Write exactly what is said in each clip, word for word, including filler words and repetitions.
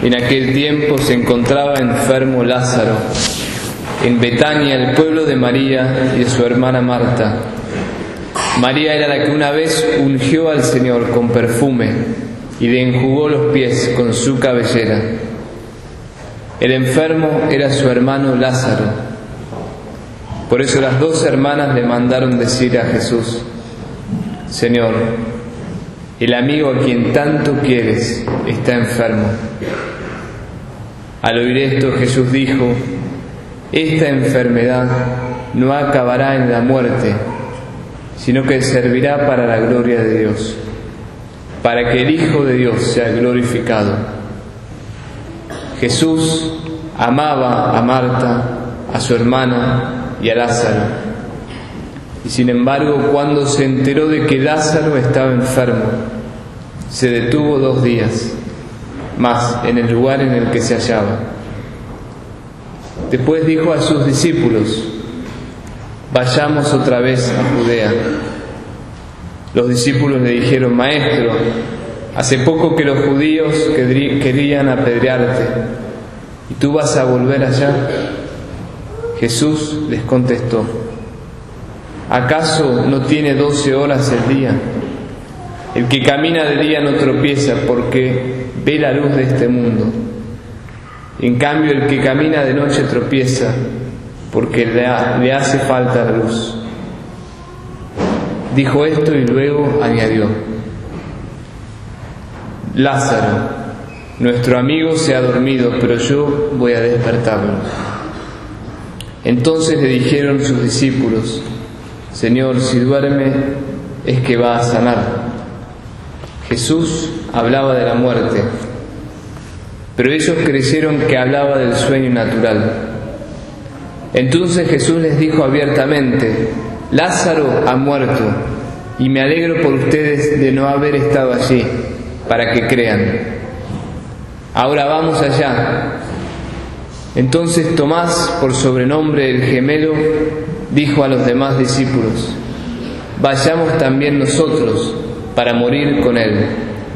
En aquel tiempo se encontraba enfermo Lázaro en Betania, el pueblo de María y de su hermana Marta. María era la que una vez ungió al Señor con perfume y le enjugó los pies con su cabellera. El enfermo era su hermano Lázaro. Por eso las dos hermanas le mandaron decir a Jesús: Señor, el amigo a quien tanto quieres está enfermo. Al oír esto, Jesús dijo: esta enfermedad no acabará en la muerte, sino que servirá para la gloria de Dios, para que el Hijo de Dios sea glorificado. Jesús amaba a Marta, a su hermana y a Lázaro. Y sin embargo, cuando se enteró de que Lázaro estaba enfermo, se detuvo dos días más en el lugar en el que se hallaba. Después dijo a sus discípulos: vayamos otra vez a Judea. Los discípulos le dijeron: Maestro, hace poco que los judíos querían apedrearte, ¿y tú vas a volver allá? Jesús les contestó: ¿acaso no tiene doce horas el día? El que camina de día no tropieza, porque ve la luz de este mundo. En cambio, el que camina de noche tropieza, porque le, ha, le hace falta la luz. Dijo esto y luego añadió: Lázaro, nuestro amigo, se ha dormido, pero yo voy a despertarlo. Entonces le dijeron sus discípulos: Señor, si duerme, es que va a sanar. Jesús hablaba de la muerte, pero ellos creyeron que hablaba del sueño natural. Entonces Jesús les dijo abiertamente: Lázaro ha muerto, y me alegro por ustedes de no haber estado allí, para que crean. Ahora vamos allá. Entonces Tomás, por sobrenombre el gemelo, dijo a los demás discípulos: vayamos también nosotros para morir con él.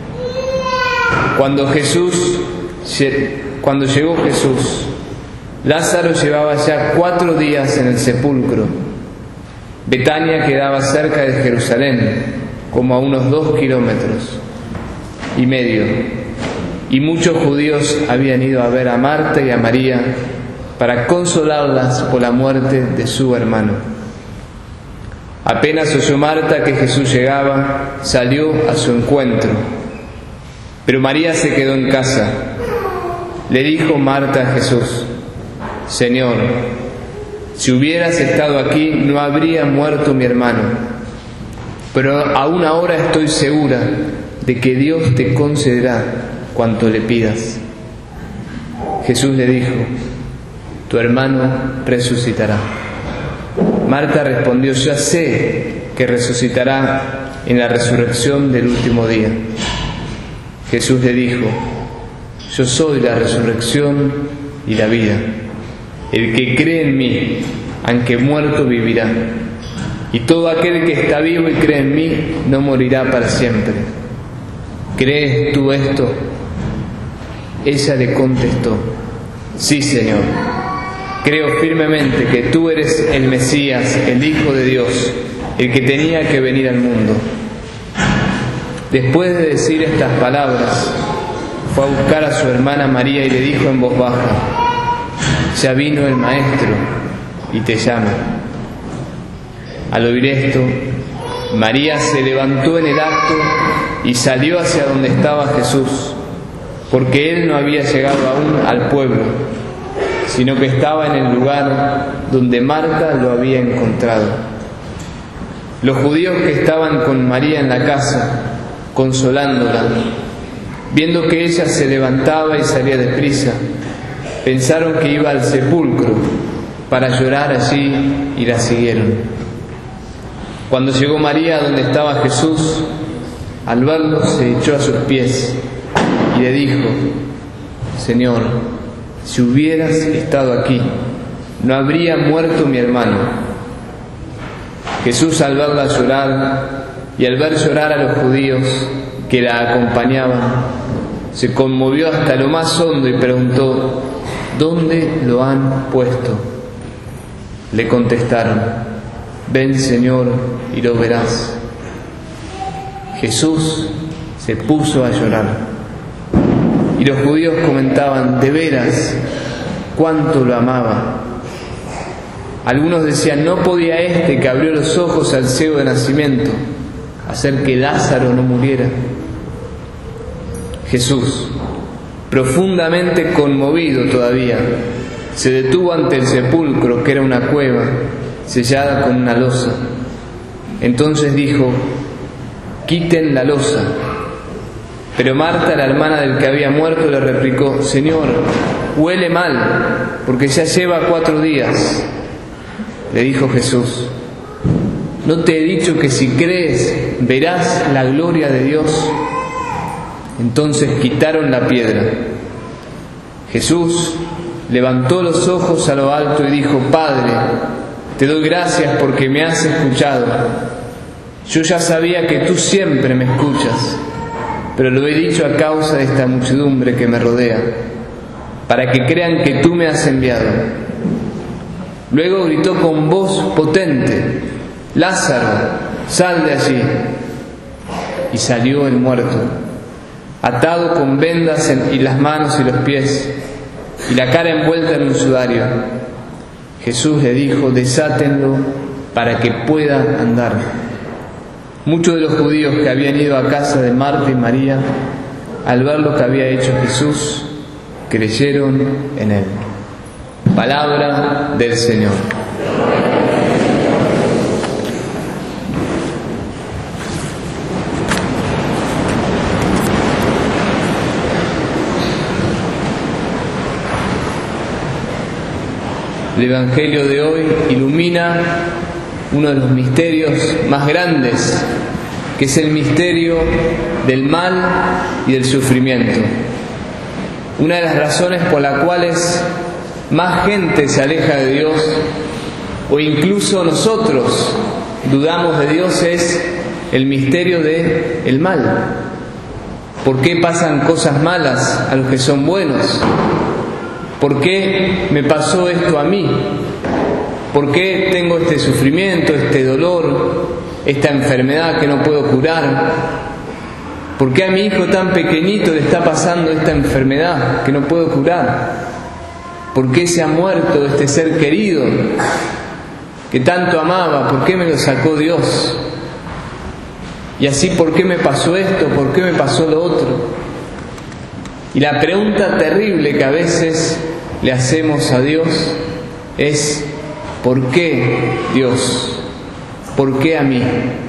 Cuando Jesús, cuando llegó Jesús, Lázaro llevaba ya cuatro días en el sepulcro. Betania quedaba cerca de Jerusalén, como a unos dos kilómetros y medio, y muchos judíos habían ido a ver a Marta y a María para consolarlas por la muerte de su hermano. Apenas oyó Marta que Jesús llegaba, salió a su encuentro, pero María se quedó en casa. Le dijo Marta a Jesús: Señor, si hubieras estado aquí, no habría muerto mi hermano. Pero aún ahora estoy segura de que Dios te concederá cuanto le pidas. Jesús le dijo: tu hermano resucitará. Marta respondió: ya sé que resucitará en la resurrección del último día. Jesús le dijo: yo soy la resurrección y la vida. El que cree en mí, aunque muerto, vivirá. Y todo aquel que está vivo y cree en mí, no morirá para siempre. ¿Crees tú esto? Ella le contestó: sí, Señor. Creo firmemente que tú eres el Mesías, el Hijo de Dios, el que tenía que venir al mundo. Después de decir estas palabras, fue a buscar a su hermana María y le dijo en voz baja: ya vino el Maestro y te llama. Al oír esto, María se levantó en el acto y salió hacia donde estaba Jesús, porque él no había llegado aún al pueblo, sino que estaba en el lugar donde Marta lo había encontrado. Los judíos que estaban con María en la casa, consolándola, viendo que ella se levantaba y salía deprisa, pensaron que iba al sepulcro para llorar allí y la siguieron. Cuando llegó María donde estaba Jesús, al verlo se echó a sus pies y le dijo: Señor, si hubieras estado aquí, no habría muerto mi hermano. Jesús, al verla llorar y al ver llorar a los judíos que la acompañaban, se conmovió hasta lo más hondo y preguntó: ¿dónde lo han puesto? Le contestaron: ven, Señor, y lo verás. Jesús se puso a llorar. Y los judíos comentaban: de veras, cuánto lo amaba. Algunos decían: no podía este que abrió los ojos al ciego de nacimiento hacer que Lázaro no muriera. Jesús, profundamente conmovido todavía, se detuvo ante el sepulcro, que era una cueva sellada con una losa. Entonces dijo: quiten la losa. Pero Marta, la hermana del que había muerto, le replicó: Señor, huele mal, porque ya lleva cuatro días. Le dijo Jesús: ¿no te he dicho que si crees verás la gloria de Dios? Entonces quitaron la piedra. Jesús levantó los ojos a lo alto y dijo: Padre, te doy gracias porque me has escuchado. Yo ya sabía que tú siempre me escuchas, pero lo he dicho a causa de esta muchedumbre que me rodea, para que crean que tú me has enviado. Luego gritó con voz potente: Lázaro, sal de allí. Y salió el muerto, atado con vendas en y las manos y los pies, y la cara envuelta en un sudario. Jesús le dijo: desátenlo para que pueda andar. Muchos de los judíos que habían ido a casa de Marta y María, al ver lo que había hecho Jesús, creyeron en él. Palabra del Señor. El Evangelio de hoy ilumina uno de los misterios más grandes, que es el misterio del mal y del sufrimiento. Una de las razones por las cuales más gente se aleja de Dios, o incluso nosotros dudamos de Dios, es el misterio del mal. ¿Por qué pasan cosas malas a los que son buenos? ¿Por qué me pasó esto a mí? ¿Por qué tengo este sufrimiento, este dolor, esta enfermedad que no puedo curar? ¿Por qué a mi hijo tan pequeñito le está pasando esta enfermedad que no puedo curar? ¿Por qué se ha muerto este ser querido que tanto amaba? ¿Por qué me lo sacó Dios? Y así, ¿por qué me pasó esto? ¿Por qué me pasó lo otro? Y la pregunta terrible que a veces le hacemos a Dios es: ¿por qué Dios? ¿Por qué a mí?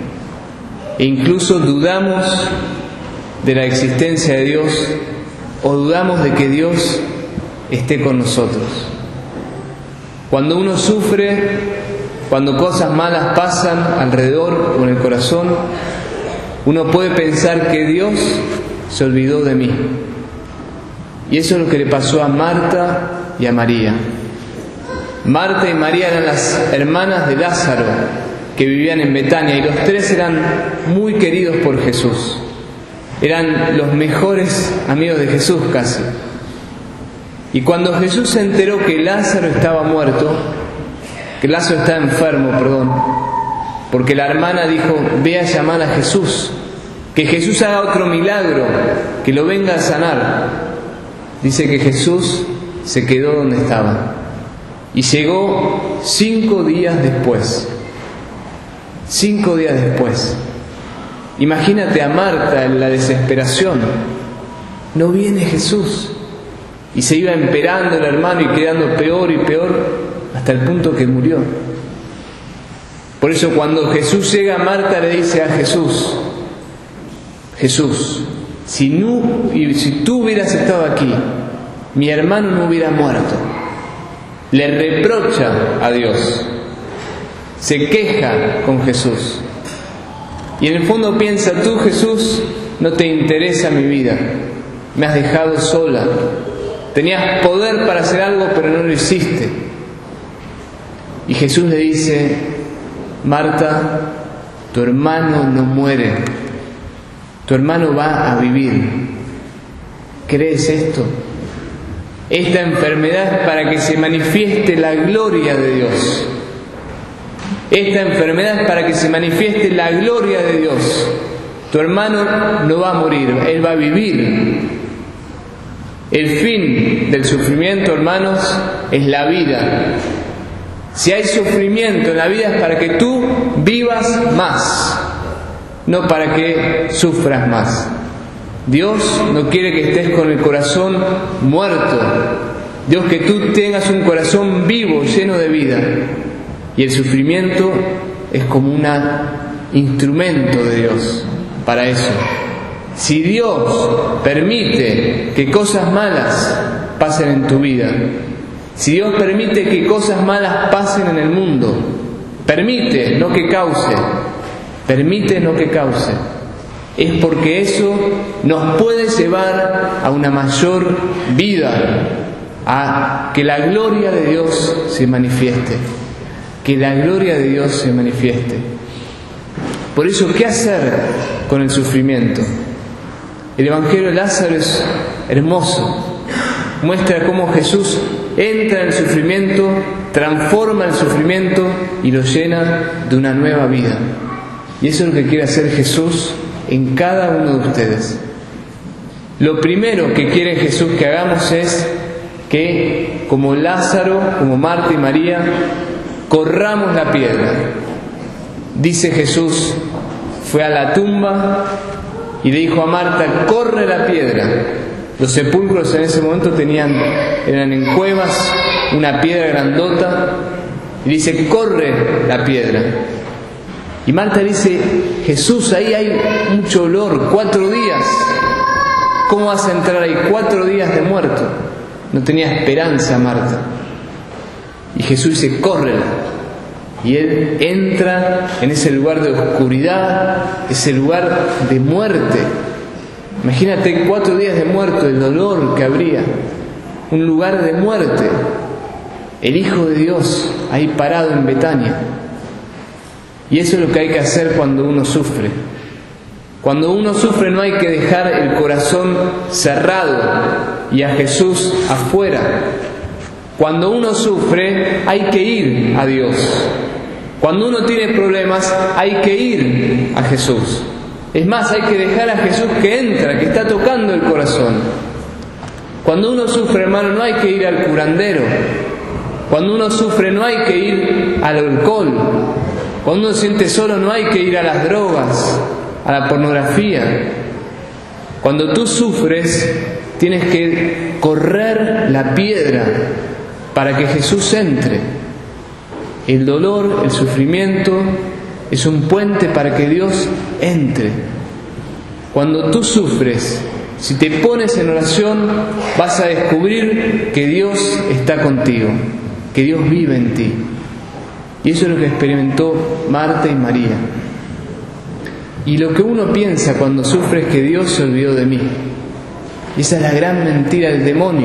E incluso dudamos de la existencia de Dios, o dudamos de que Dios esté con nosotros. Cuando uno sufre, cuando cosas malas pasan alrededor o en el corazón, uno puede pensar que Dios se olvidó de mí. Y eso es lo que le pasó a Marta y a María. Marta y María eran las hermanas de Lázaro, que vivían en Betania, y los tres eran muy queridos por Jesús. Eran los mejores amigos de Jesús casi. Y cuando Jesús se enteró que Lázaro estaba muerto, que Lázaro estaba enfermo, perdón, porque la hermana dijo: ve a llamar a Jesús, que Jesús haga otro milagro, que lo venga a sanar. Dice que Jesús se quedó donde estaba y llegó cinco días después. Cinco días después. Imagínate a Marta en la desesperación. No viene Jesús. Y se iba emperando el hermano y quedando peor y peor hasta el punto que murió. Por eso cuando Jesús llega, Marta le dice a Jesús: Jesús, si, no, si tú hubieras estado aquí, mi hermano no hubiera muerto. Le reprocha a Dios, se queja con Jesús. Y en el fondo piensa: tú, Jesús, no te interesa mi vida, me has dejado sola. Tenías poder para hacer algo, pero no lo hiciste. Y Jesús le dice: Marta, tu hermano no muere, tu hermano va a vivir. ¿Crees esto? Esta enfermedad es para que se manifieste la gloria de Dios. Esta enfermedad es para que se manifieste la gloria de Dios. Tu hermano no va a morir, él va a vivir. El fin del sufrimiento, hermanos, es la vida. Si hay sufrimiento en la vida es para que tú vivas más, no para que sufras más. Dios no quiere que estés con el corazón muerto. Dios que tú tengas un corazón vivo, lleno de vida. Y el sufrimiento es como un instrumento de Dios para eso. Si Dios permite que cosas malas pasen en tu vida, si Dios permite que cosas malas pasen en el mundo, permite, no que cause, permite, no que cause, es porque eso nos puede llevar a una mayor vida, a que la gloria de Dios se manifieste, que la gloria de Dios se manifieste. Por eso, ¿qué hacer con el sufrimiento? El Evangelio de Lázaro es hermoso, muestra cómo Jesús entra en el sufrimiento, transforma el sufrimiento y lo llena de una nueva vida. Y eso es lo que quiere hacer Jesús en cada uno de ustedes. Lo primero que quiere Jesús que hagamos es que, como Lázaro, como Marta y María, corramos la piedra. Dice Jesús, fue a la tumba y le dijo a Marta, corre la piedra. Los sepulcros en ese momento tenían, eran en cuevas, una piedra grandota, y dice, corre la piedra. Y Marta dice, Jesús, ahí hay mucho olor, cuatro días. ¿Cómo vas a entrar ahí? Cuatro días de muerto. No tenía esperanza Marta. Y Jesús dice, córrela. Y él entra en ese lugar de oscuridad, ese lugar de muerte. Imagínate cuatro días de muerto, el dolor que habría. Un lugar de muerte. El Hijo de Dios ahí parado en Betania. Y eso es lo que hay que hacer cuando uno sufre. Cuando uno sufre no hay que dejar el corazón cerrado y a Jesús afuera. Cuando uno sufre hay que ir a Dios. Cuando uno tiene problemas hay que ir a Jesús. Es más, hay que dejar a Jesús que entra, que está tocando el corazón. Cuando uno sufre, hermano, no hay que ir al curandero. Cuando uno sufre no hay que ir al alcohol. Cuando uno se siente solo no hay que ir a las drogas, a la pornografía. Cuando tú sufres tienes que correr la piedra para que Jesús entre. El dolor, el sufrimiento es un puente para que Dios entre. Cuando tú sufres, si te pones en oración, vas a descubrir que Dios está contigo, que Dios vive en ti. Y eso es lo que experimentó Marta y María. Y lo que uno piensa cuando sufre es que Dios se olvidó de mí. Y esa es la gran mentira del demonio.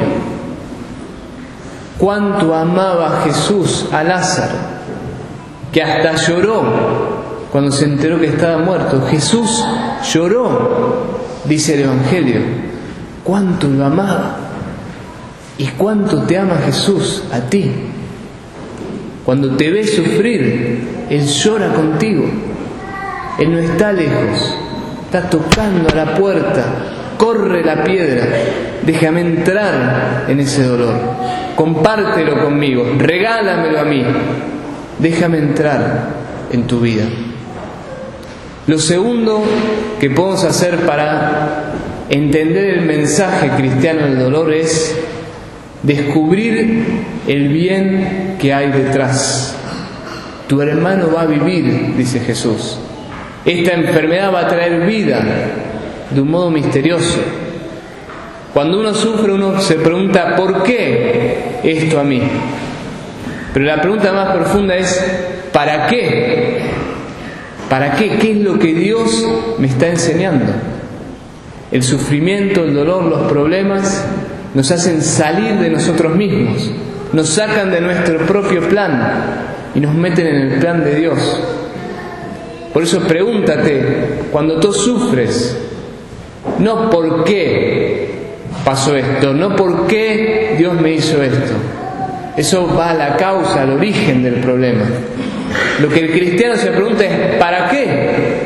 Cuánto amaba Jesús a Lázaro, que hasta lloró cuando se enteró que estaba muerto. Jesús lloró, dice el Evangelio. Cuánto lo amaba. Y cuánto te ama Jesús a ti. Cuando te ve sufrir, Él llora contigo. Él no está lejos, está tocando a la puerta. Corre la piedra, déjame entrar en ese dolor. Compártelo conmigo, regálamelo a mí. Déjame entrar en tu vida. Lo segundo que podemos hacer para entender el mensaje cristiano del dolor es descubrir el bien que hay detrás. Tu hermano va a vivir, dice Jesús. Esta enfermedad va a traer vida de un modo misterioso. Cuando uno sufre, uno se pregunta, ¿por qué esto a mí? Pero la pregunta más profunda es, ¿para qué? ¿Para qué? ¿Qué es lo que Dios me está enseñando? El sufrimiento, el dolor, los problemas nos hacen salir de nosotros mismos, nos sacan de nuestro propio plan y nos meten en el plan de Dios. Por eso pregúntate, cuando tú sufres, no por qué, pasó esto, no por qué Dios me hizo esto. Eso va a la causa, al origen del problema. Lo que el cristiano se pregunta es ¿para qué?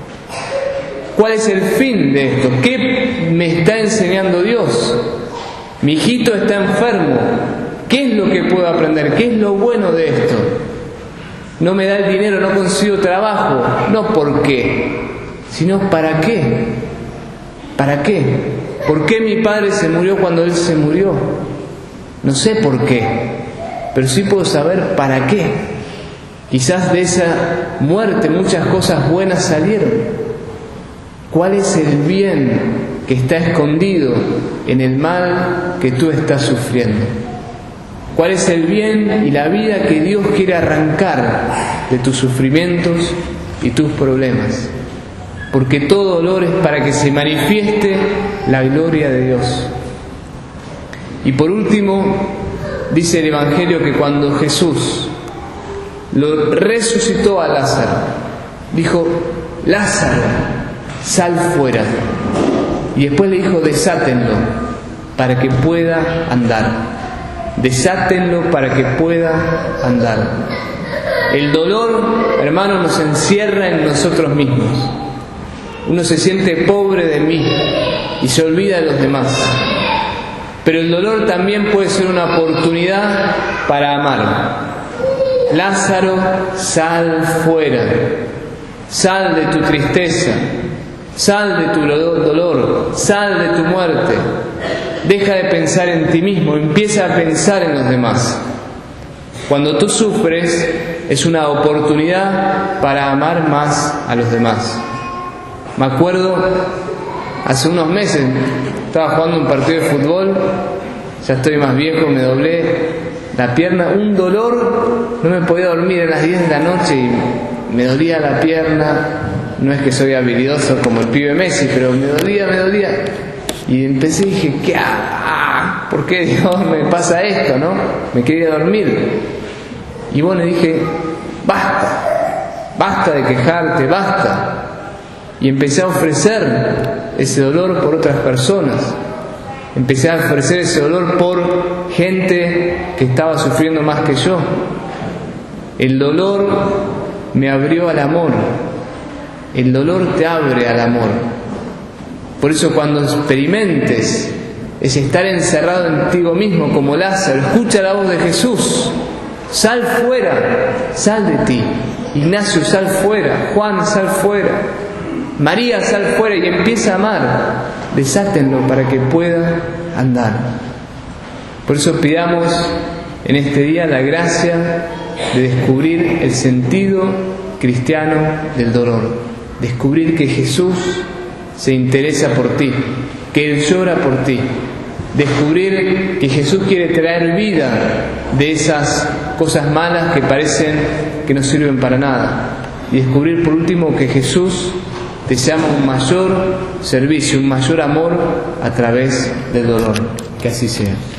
¿Cuál es el fin de esto? ¿Qué me está enseñando Dios? Mi hijito está enfermo. ¿Qué es lo que puedo aprender? ¿Qué es lo bueno de esto? No me da el dinero, no consigo trabajo. No por qué, sino para qué. ¿Para qué? ¿Por qué mi padre se murió cuando él se murió? No sé por qué, pero sí puedo saber para qué. Quizás de esa muerte muchas cosas buenas salieron. ¿Cuál es el bien que está escondido en el mal que tú estás sufriendo? ¿Cuál es el bien y la vida que Dios quiere arrancar de tus sufrimientos y tus problemas? Porque todo dolor es para que se manifieste la gloria de Dios. Y por último, dice el Evangelio que cuando Jesús lo resucitó a Lázaro, dijo: Lázaro, sal fuera. Y después le dijo: desátenlo para que pueda andar. Desátenlo para que pueda andar. El dolor, hermanos, nos encierra en nosotros mismos. Uno se siente pobre de mí y se olvida de los demás. Pero el dolor también puede ser una oportunidad para amar. Lázaro, sal fuera. Sal de tu tristeza. Sal de tu dolor. Sal de tu muerte. Deja de pensar en ti mismo. Empieza a pensar en los demás. Cuando tú sufres, es una oportunidad para amar más a los demás. Me acuerdo, hace unos meses, estaba jugando un partido de fútbol, ya estoy más viejo, me doblé la pierna, un dolor, no me podía dormir a las diez de la noche y me dolía la pierna. No es que soy habilidoso como el pibe Messi, pero me dolía, me dolía. Y empecé y dije, ¿qué hago? ¿Por qué Dios me pasa esto, no? Me quería dormir. Y bueno, dije, basta, basta de quejarte, basta. Y empecé a ofrecer ese dolor por otras personas. Empecé a ofrecer ese dolor por gente que estaba sufriendo más que yo. El dolor me abrió al amor. El dolor te abre al amor. Por eso cuando experimentes ese estar encerrado en ti mismo como Lázaro, escucha la voz de Jesús. Sal fuera, sal de ti. Ignacio, sal fuera. Juan, sal fuera. María, sal fuera y empieza a amar. Desátenlo para que pueda andar. Por eso pidamos en este día la gracia de descubrir el sentido cristiano del dolor. Descubrir que Jesús se interesa por ti, que Él llora por ti. Descubrir que Jesús quiere traer vida de esas cosas malas que parecen que no sirven para nada. Y descubrir por último que Jesús te llama un mayor servicio, un mayor amor a través del dolor. Que así sea.